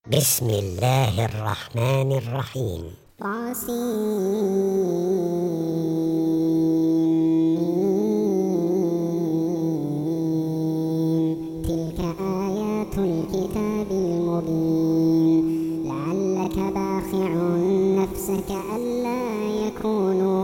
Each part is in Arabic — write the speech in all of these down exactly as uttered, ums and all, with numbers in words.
بسم الله الرحمن الرحيم. طاسين تلك آيات الكتاب المبين لعلك باخع نفسك ألا يكونوا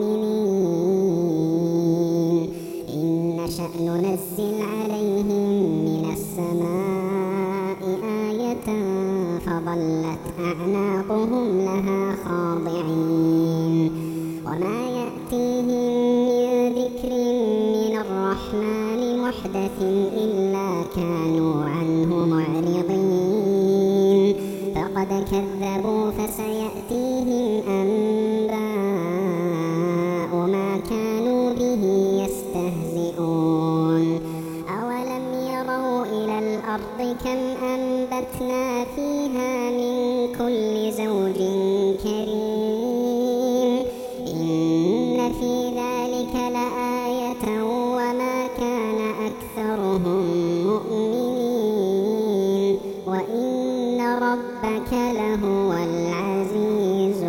مؤمنين إن نشأ ننزل عليهم من السماء آية فظلت أعناقهم لها خاضعين وما يأتيهم من ذكر من الرحمن محدث إلا كانوا عنه معرضين فقد كذبوا فسيأتيهم أنباء ما كانوا به يستهزئون أولم يروا إلى الأرض كم أنبتنا فيها من كل زوج كريم إن في ذلك لآية وما كان أكثرهم مؤمنين وإن ربك لهو العزيز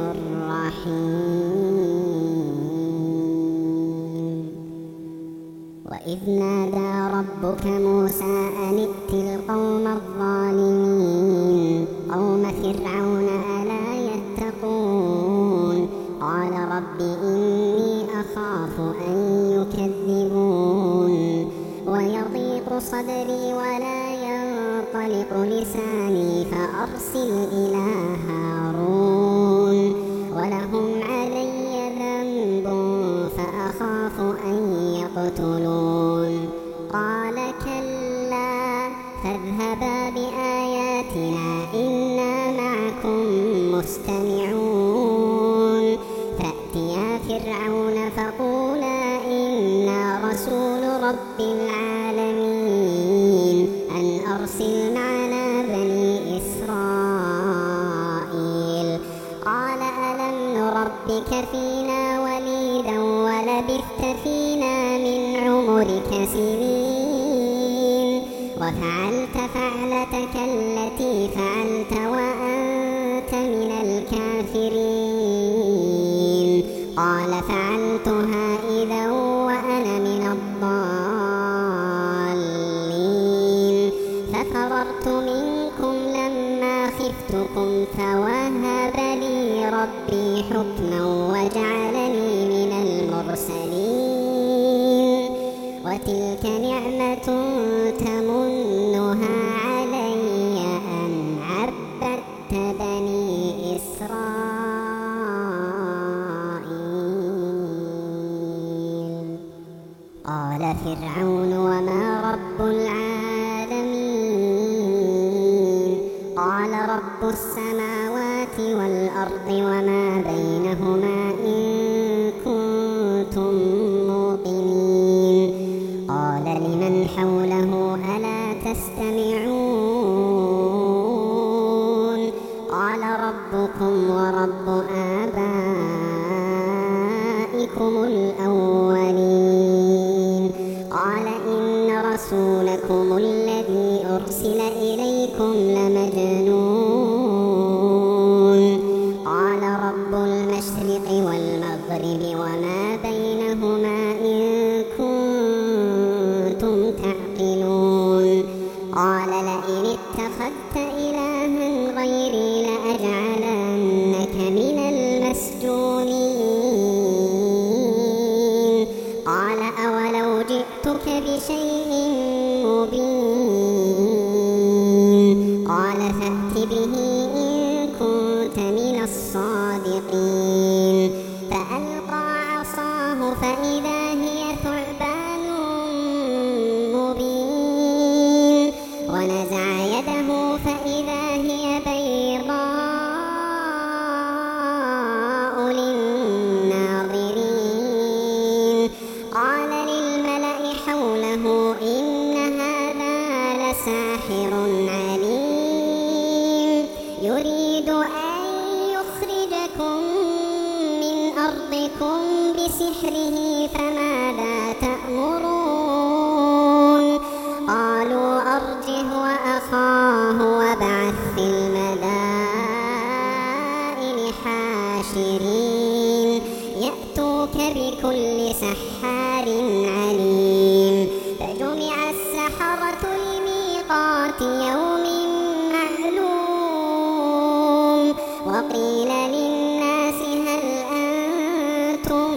الرحيم. وإذ نادى ربك موسى أن ائت القوم الظالمين قوم فرعون ألا يتقون قال رب إني أخاف أن يكذبون ويضيق صدري ولا ينطلق لساني فأرسل إلى هارون ولهم علي ذنب فأخاف أن يقتلون قال كلا فاذهبا بآياتنا إنا معكم مستمعون فأتيا فرعون فقولا إنا رسول رب العالمين أن أرسل معنا بني إسرائيل قال ألم نربك فينا وليدا ولبثت فينا من عمرك سنين وفعلت فعلتك التي فعلت وأنت من الكافرين قال فعلتها إذا وأنا من الضالين ففررت منكم لما خفتكم فوهب لي ربي حكما وجعلني من المرسلين وتلك نعمة تمنها علي أن عبدت بني إسرائيل قال فرعون وما رب العالمين قال رب السماوات والأرض وما بينهما إن كنتم موقنين قال لمن حوله ألا تستمعون قال ربكم ورب آبائكم الأولين قال إن رسولكم الذي أرسل إليكم لمجنون قال رب المشرق والمغرب وما بينهما إن كنتم تعقلون قال لئن اتخذت إلها غيري لأجعلنك من المسجونين قال أولو جئتك بشيء مبين قال فأت به إن كنت من الصادقين فألقى عصاه فإذا هي ثعبان مبين ونزع يده فإذا هي بيضاء للناظرين قال للملأ حوله إن هذا لساحر عليم يريد أن يخرجكم من أرضكم بسحره فماذا تأمرون قالوا أرجه وأخاه وابعث في المدينة حاشرين يأتوك بكل سحار عليم فجمع السحرة لميقات يوم معلوم وقيل للناس هل أنتم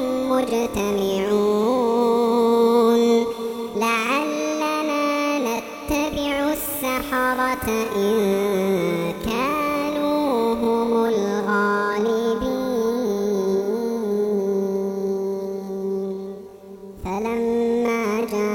مجتمعون لعلنا نتبع السحرة إن كانوا هم الغالبين فلما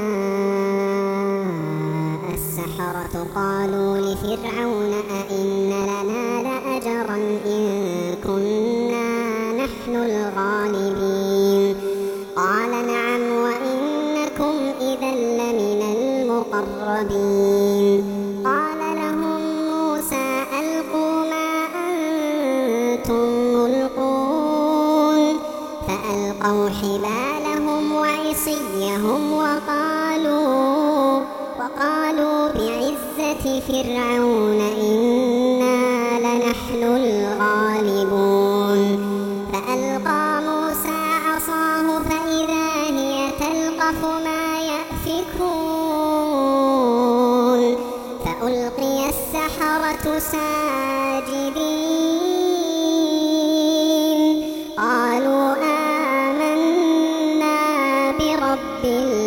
جاء السحرة قالوا لفرعون أئن لنا لأجرا إن كنا نحن الغالبين قال نعم وإنكم إذا لمن المقربين قال لهم موسى ألقوا ما أنتم ملقون فألقوا حبالهم وعصيهم وقالوا وقالوا بعزة فرعون إنا لنحن الغالبون فألقى موسى عصاه فإذا هي تلقف ما يأفكون فألقي السحرة ساجدين قالوا آمنا برب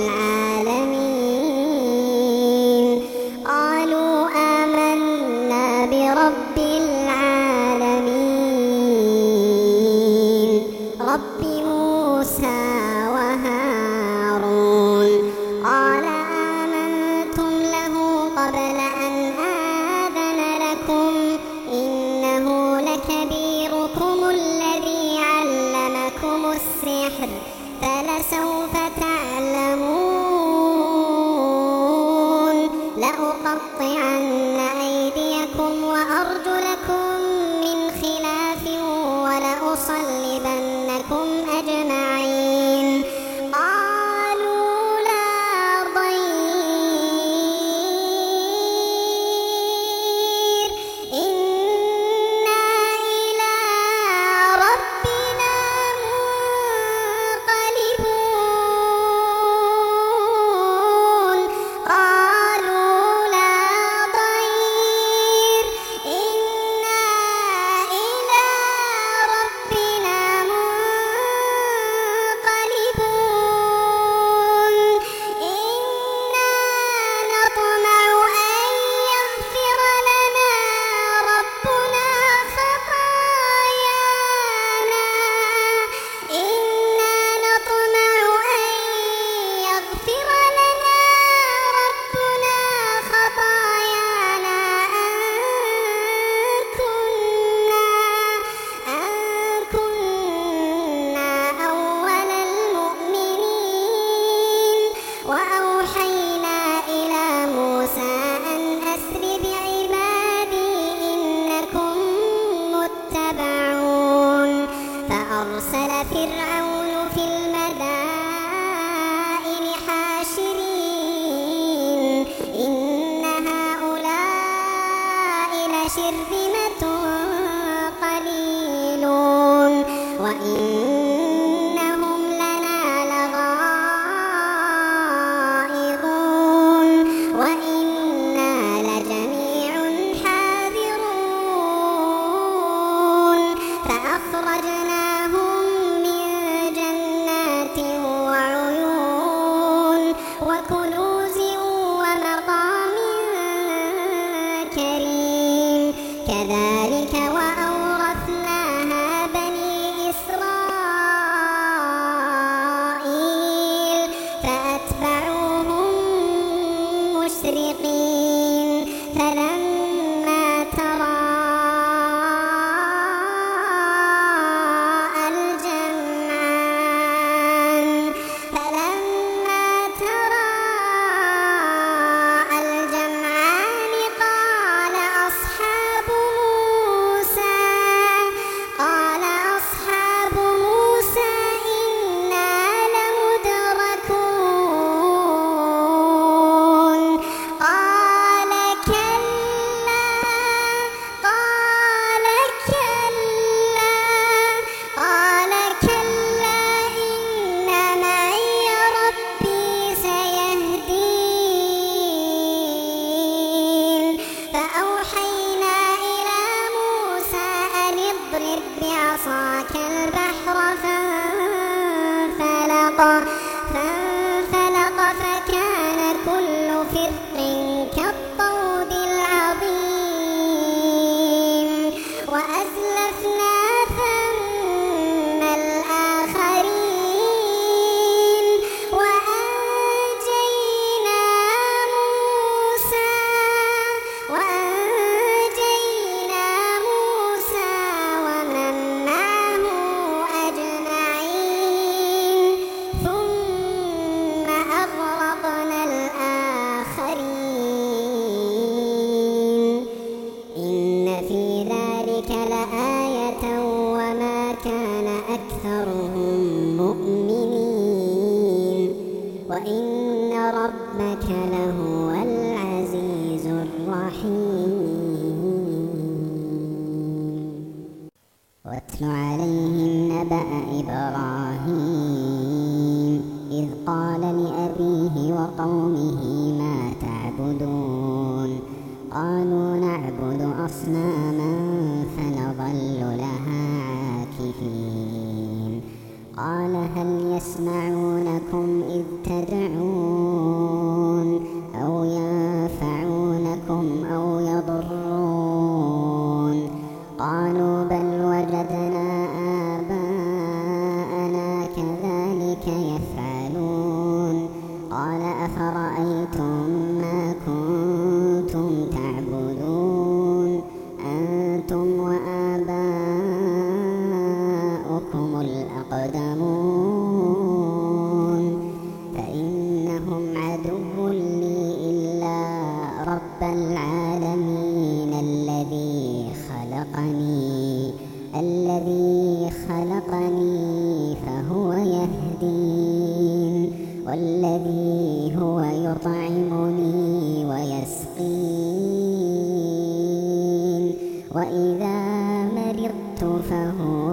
العالمين قالوا آمنا برب العالمين رب موسى وهارون قال آمنتم له قبل أن آذن لكم إنه لكبيركم الذي علمكم السحر فلسوف تعلمون لأقطعن أيديكم وأرجلكم من خلاف ولأصلبنكم أجمعين قالوا لا ضير إنا إلى ربنا منقلبون قالوا لا ضير إنا إلى ربنا منقلبون إنا نطمع أن يغفر لنا ربنا خطايانا إنا نطمع أن يغفر لنا ربنا خطايانا أن كنا أن كنا أول المؤمنين وأوحينا إلى موسى أن أسر بعبادي إنكم متبعون فأرسل فرعون في المدائن حاشرين إن هؤلاء لشرذمة قليلون وإنهم لنا لغائظون وإنا لجميع حاذرون فأخرجناهم من جنات وعيون وكنوز ومقام كريم كذلك وأورثناها بني إسرائيل فأتبعوهم مشرقين فلما تراءى الجمعان فلما تراءى الجمعان قال أصحاب موسى وترك البحر فانفلق فانفلق فكان كل فرق كالطود العظيم وأزلفنا ثم الآخرين وأنجينا موسى وأنجينا موسى ومن معه أجمعين ثم أغرقنا الآخرين إن في ذلك لآية وما كان أكثرهم مؤمنين وإن ربك لهو العزيز الرحيم واتل عليهم نبأ إبراهيم إذ قال لأبيه وقومه ما تعبدون قالوا نعبد أصناما فنظل لها عاكفين قال هل يسمعونكم إذ تدعون أو ينفعونكم أو يضرون قالوا بل وجدنا آباءنا كذلك يفعلون قال أفرأيتم ما كنتم تعبدون أنتم وآباؤكم الأقدمون فإنهم عدو لي إلا رب العالمين الذي خلقني الذي خلقني فهو يهدين والذي هو يطعمني ويسقين وإذا مرضت فهو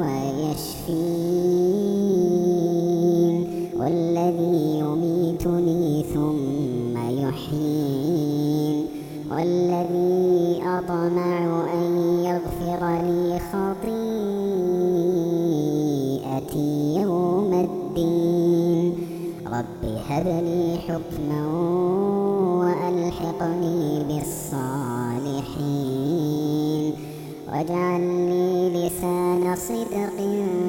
يشفين والذي يميتني ثم يحيين والذي أطمع أن يغفر لي خطيئتي يوم الدين رب هب لي حكما وألحقني بالصالحين واجعلني لسان صدق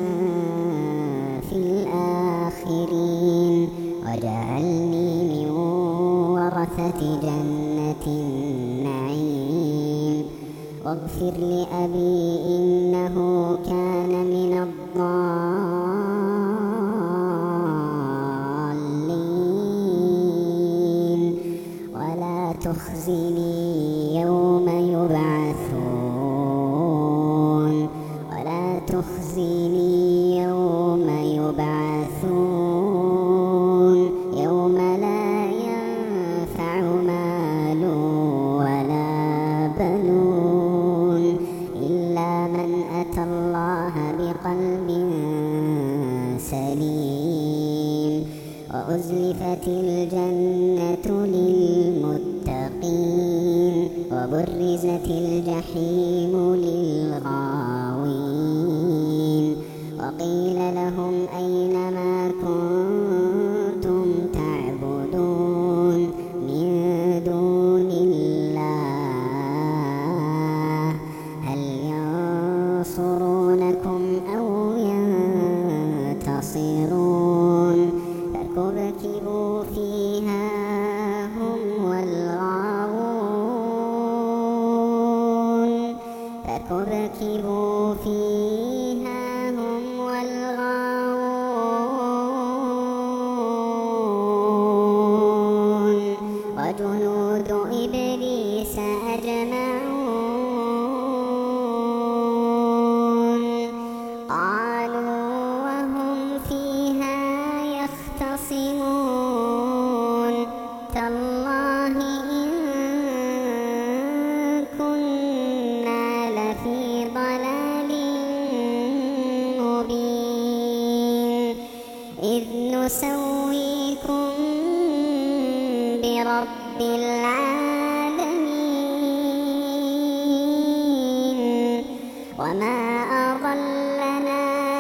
في الآخرين واجعلني من ورثة جنة النعيم واغفر لأبي إنه كان من الضالين ولا تخزني يوم يبعثون ولا تخزني يوم يبعثون يوم لا ينفع مال ولا بنون إلا من أتى الله بقلب سليم وأزلفت الجنة للمتقين وبرزت الجحيم للغاوين وقيل لهم أين ما كنتم تعبدون من دون الله هل ينصرونكم أو ينتصرون فكبكبوا فيها هم والغاوون فكبكبوا فيها هم والغاوون وجنود إبليس أجمعون قالوا وهم فيها يختصمون تالله إن كنا لفي ضلال مبين إذ نسويكم برب العالمين وما أضلنا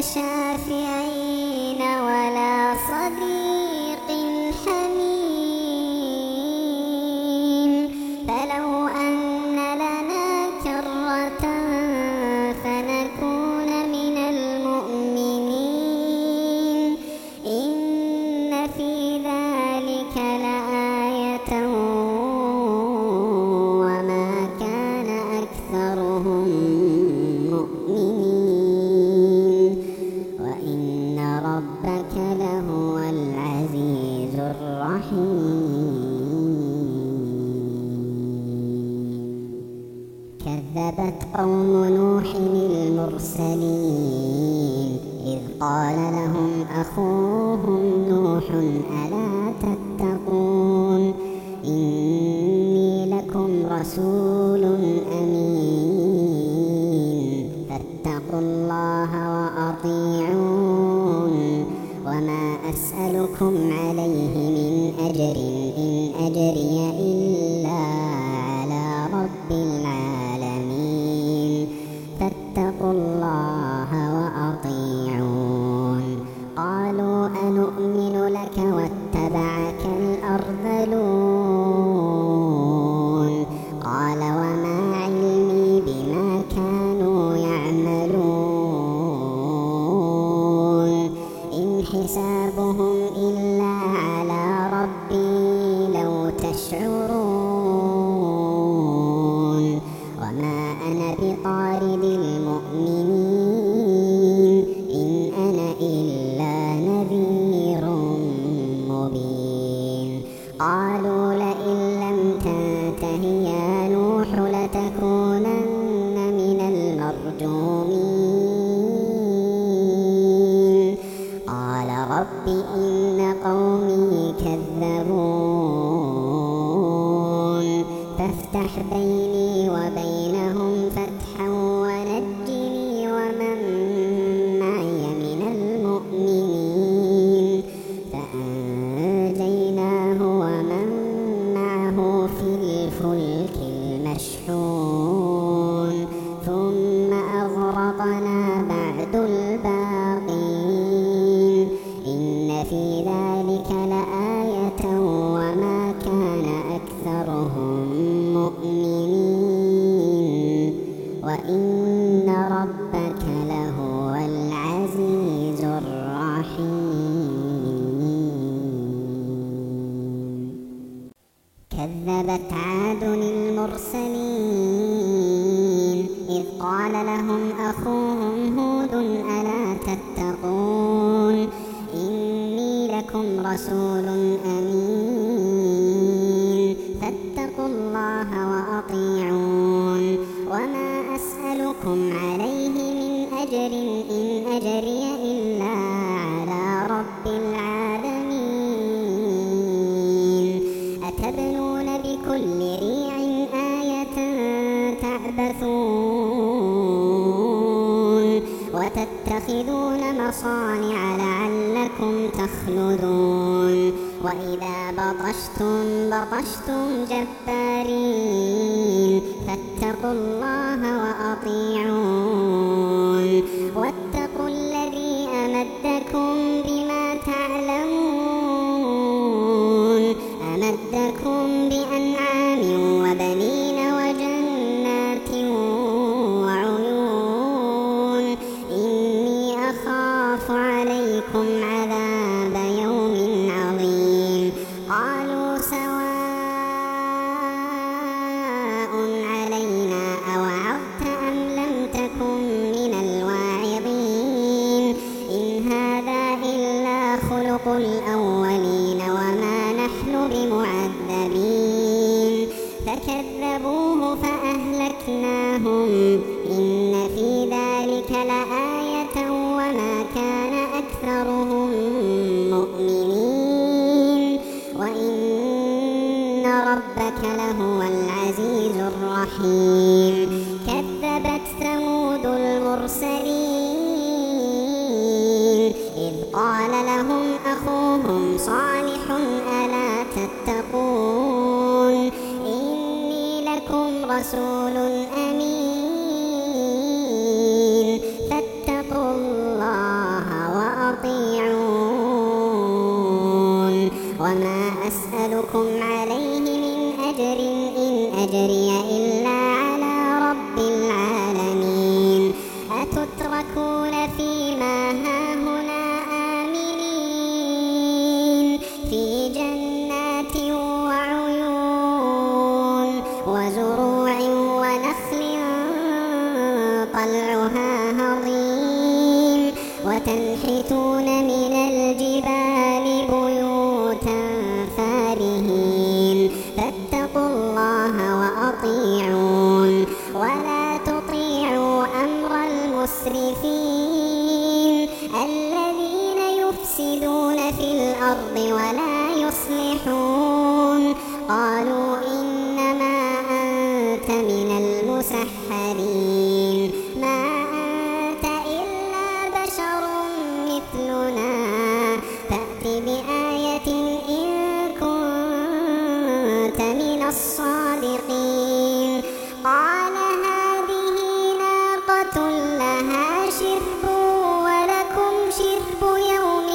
شافعين ولا صديق حميم فلو أن لنا كرة فنكون من المؤمنين إن في ذلك لآية وما كان أكثرهم مؤمنين وإن ربك لهو العزيز الرحيم. كذبت قوم نوح المرسلين إذ قال لهم أخوهم نوح ألا تتقون إني لكم رسول أمين فاتقوا الله وأطيعون وما أسألكم عليه من أجر إن أجري إلا على رب العالمين فاتقوا الله وأطيعون. قالوا أنؤمن لك واتبعك الأرذلون قال وما علمي بما كانوا يعملون إن حسابهم إلا على ربي لو تشعرون وما أنا بطارد المؤمنين إن أنا إلا نذير مبين. قالوا لئن لم تنته يا نوح لتكونن من المرجومين قال رب إن قومي كذبون فافتح بيني وبينهم فتحا ونجني ومن معي من المؤمنين فأنجيناه ومن معه في الفلك المشحون ثم أغرقنا بعد الباقين إن في ذلك لآية وما كان أكثرهم مؤمنين وإن ربك لهو العزيز الرحيم. كذبت عاد المرسلين إذ قال لهم أخوهم هود ألا تتقون إني لكم رسول أمين فاتقوا الله وأطيعون وما أسألكم عليه من أجر إن أجري إلا على رب العالمين أتبنون بكل ريع آية تعبثون وتتخذون مصانع لعلكم تخلدون وإذا بطشتم بطشتم جبارين فاتقوا الله وأطيعون واتقوا الذي أمدكم بما تعلمون أمدكم بأنعام وبنين وجنات وعيون إني أخاف عليكم عذاب يوم عظيم. قالوا سواء علينا أوعظت أم لم تكن من الواعظين إن هذا إلا خلق الأولين وما نحن بمعذبين فكذبوه فأهلكناهم إن في ذلك لآية وما كان أكثرهم مؤمنين وإن ربك لهو العزيز الرحيم. كذبت ثمود المرسلين إذ قال لهم أخوهم صالح ألا تتقون إني لكم رسول أمين فاتقوا الله وتنحتون من الجبال بيوتا فارهين فاتقوا الله وأطيعون ولا تطيعوا أمر المسرفين الذين يفسدون في الأرض ولا يصلحون قالوا إنما أنت من المسحرين ما أنت إلا بشر مثلنا فأت بآية إن كنت من الصادقين قال هذه ناقة لها شرب ولكم شرب يوم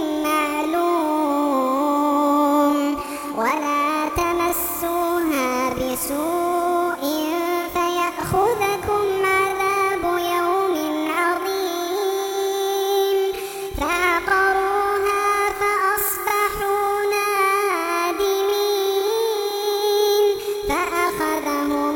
معلوم ولا تمسوها بسوء فيأخذكم عذاب يوم عظيم فعقروها فأصبحوا نادمين فأخذهم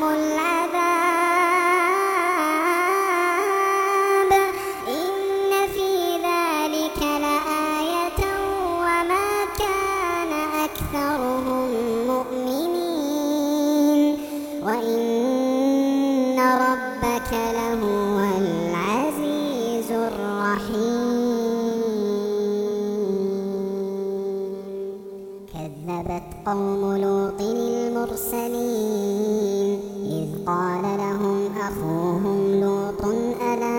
العذاب إن في ذلك لآية وما كان أكثرهم مؤمنين وإن ربك لهو العزيز الرحيم كذبت قوم لوط المرسلين إذ قال لهم أخوهم لوط ألا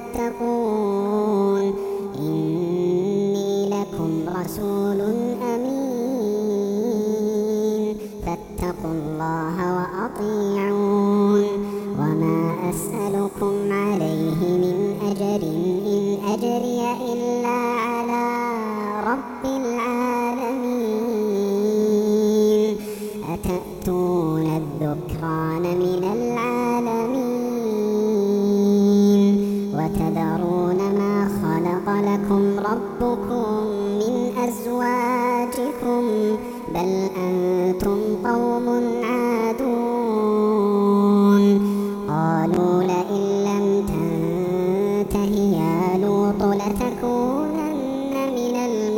تتقون إني لكم رسول أمين فاتقوا الله وأطيعون وما أسألكم عليه من أجر إن أجري إلا على رب العالمين أتأتون الذكران من العالمين وتذرون ما خلق لكم ربكم من أزواجكم بل أنتم قوم عادون قالوا لئن لم تنته يا لوط لتكونن من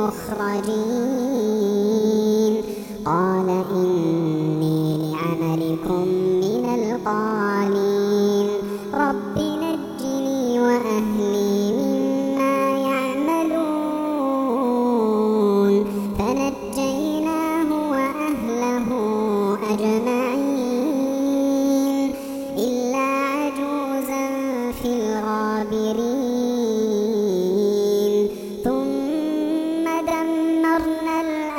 المخرجين قال إني لعملكم من القالين رب نجني وأهلي مما يعملون فنجيناه وأهله أجمعين إلا عجوزا في الغابرين ثم دمرنا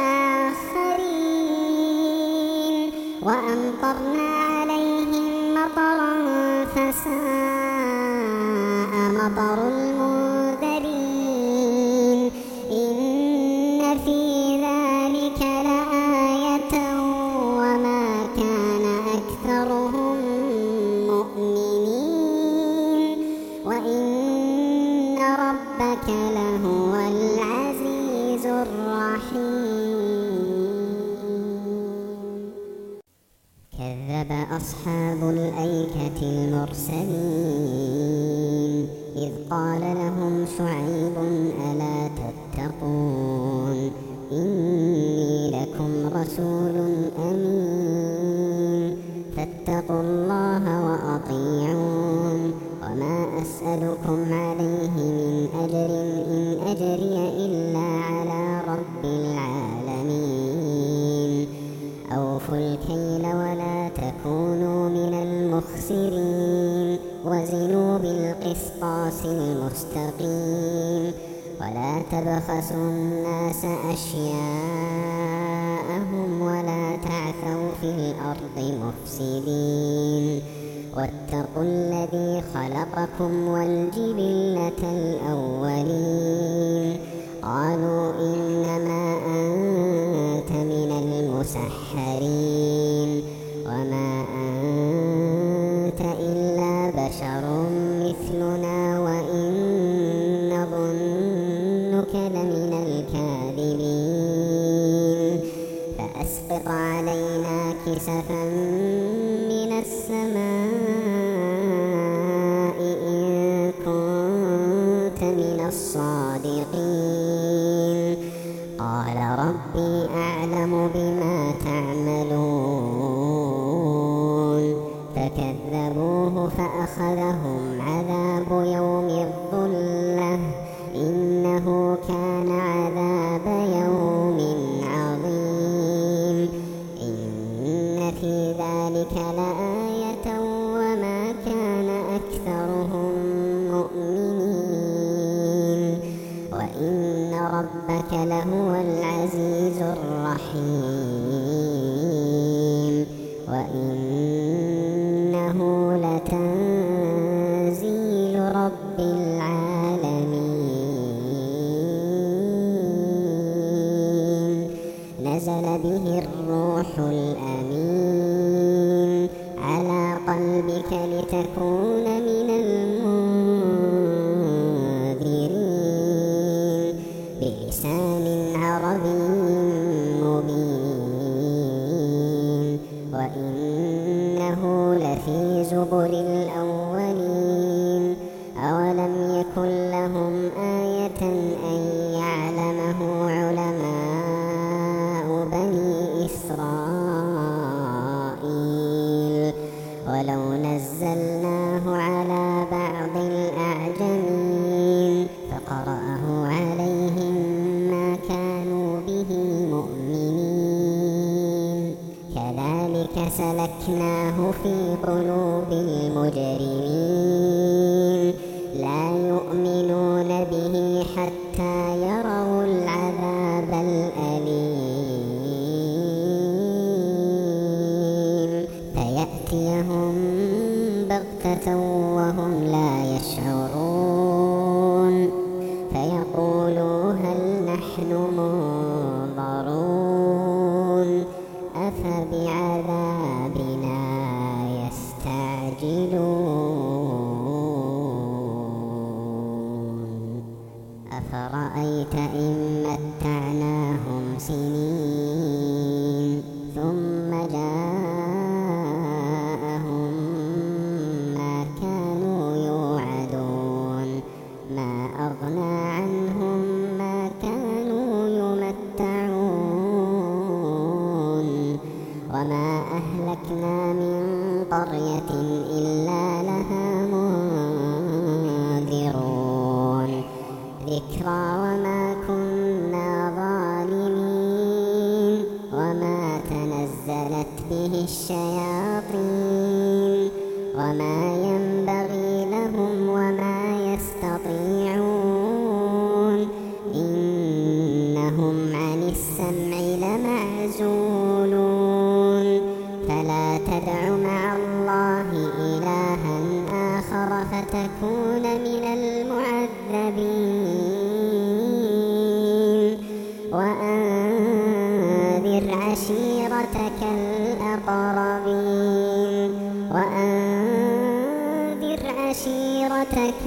الآخرين وأمطرنا عليهم مطرا فساء مطر المنذرين إن في ذلك لآية وما كان أكثرهم مؤمنين وإن ربك لهو العزيز الرحيم كذب أصحاب الأيكة المرسلين إذ قال لهم شعيب ألا تتقون إني لكم رسول أمين فاتقوا الله وأطيعون وما أسألكم عليه من أجر إن أجري إلا على رب العالمين أوفوا الكيل ولا تكونوا من المخسرين وزنوا بالقسطاس المستقيم ولا تبخسوا الناس أشياءهم ولا تعثوا في الأرض مفسدين واتقوا الذي خلقكم والجبلة الأولين قالوا إنما أنت من المسحرين وما أنت إلا بشر مثلنا وإن نظنك لمن الكاذبين فأسقط علينا كسفا من السماء إن كنت كنت من الصادقين قال ربي أعلم بما تعملون فكذبوه فأخذهم عذاب يوم الظلة إنه كان عذاب يوم عظيم إن في ذلك لآية وما كان أكثرهم مؤمنين وإن ربك لهو العزيز الرحيم وإنه لتنزيل رب العالمين نزل به الروح الأمين على قلبك لتكون من المنذرين بلسان عربي مبين وإنه لفي زبر الأولين أولم يكن لهم آية أن يعلمه علماء بني إسرائيل ولو نزلناه على بعض الأعجمين فقرأه عليهم ما كانوا به مؤمنين كذلك سلكناه في قلوب المجرمين لا يؤمنون به حتى يروا العذاب الأليم فيأتيهم بغتة وهم لا يشعرون فيقولوا هل نحن منظرون أفبعذابنا يستعجلون أفرأيت إن متعناهم سنين ثم جاءهم ما كانوا يوعدون ما أغنى عنهم ما كانوا يمتعون وما أهلكنا من قرية إلا لها منذرون ذكرى وما كنا ظالمين وما تنزلت به الشياطين وما ينبغي لهم وما يستطيعون إنهم عن السمع لمعزولون فلا تدع مع الله إلها آخر فتكون من المعذبين وأنذر عشيرتك الأقربين وأنذر عشيرتك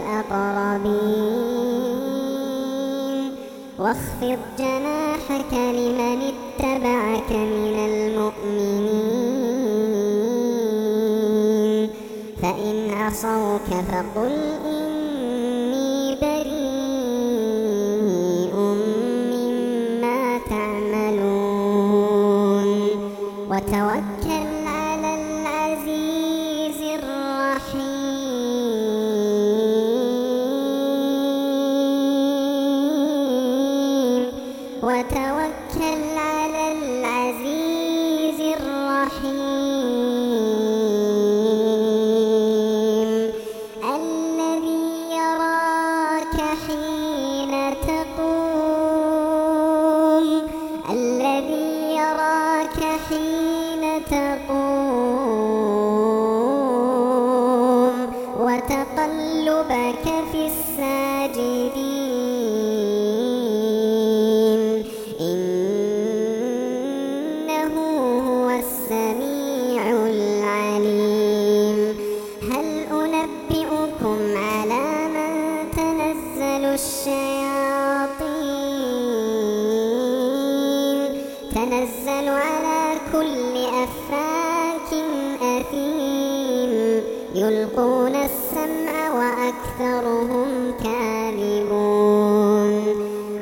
الأقربين واخفض جناحك لمن اتبعك من المؤمنين فإن عصوك فقل إني بريء مما تعملون وتوكل على العزيز الرحيم وتوكل على العزيز الرحيم الذي يراك حين تقوم الذي يراك حين تقوم وتقلبك في الساجدين إنه هو السميع العليم هل أنبئكم على من تنزل الشياطين تنزل على كل أفاك أثيم يلقون السمع وأكثرهم كاذبون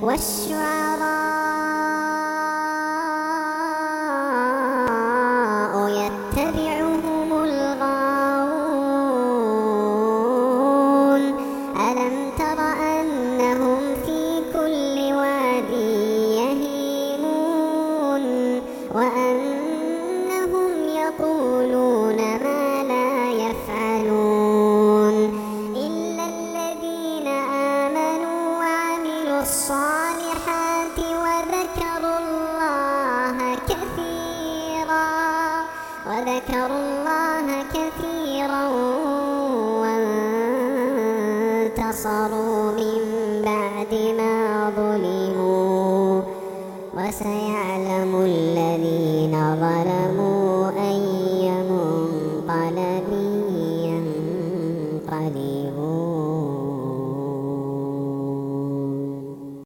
والشعراء يتبعهم الغاوون ألم تر أنهم في كل واد يهيمون وأنهم يقولون ما لا يفعلون إلا الذين آمنوا وعملوا الصالحات وذكروا الله كثيرا وذكروا الله كثيرا وانتصروا من بعد ما ظلموا وسيعلم الذين ظلموا أي منقلب ينقلبون.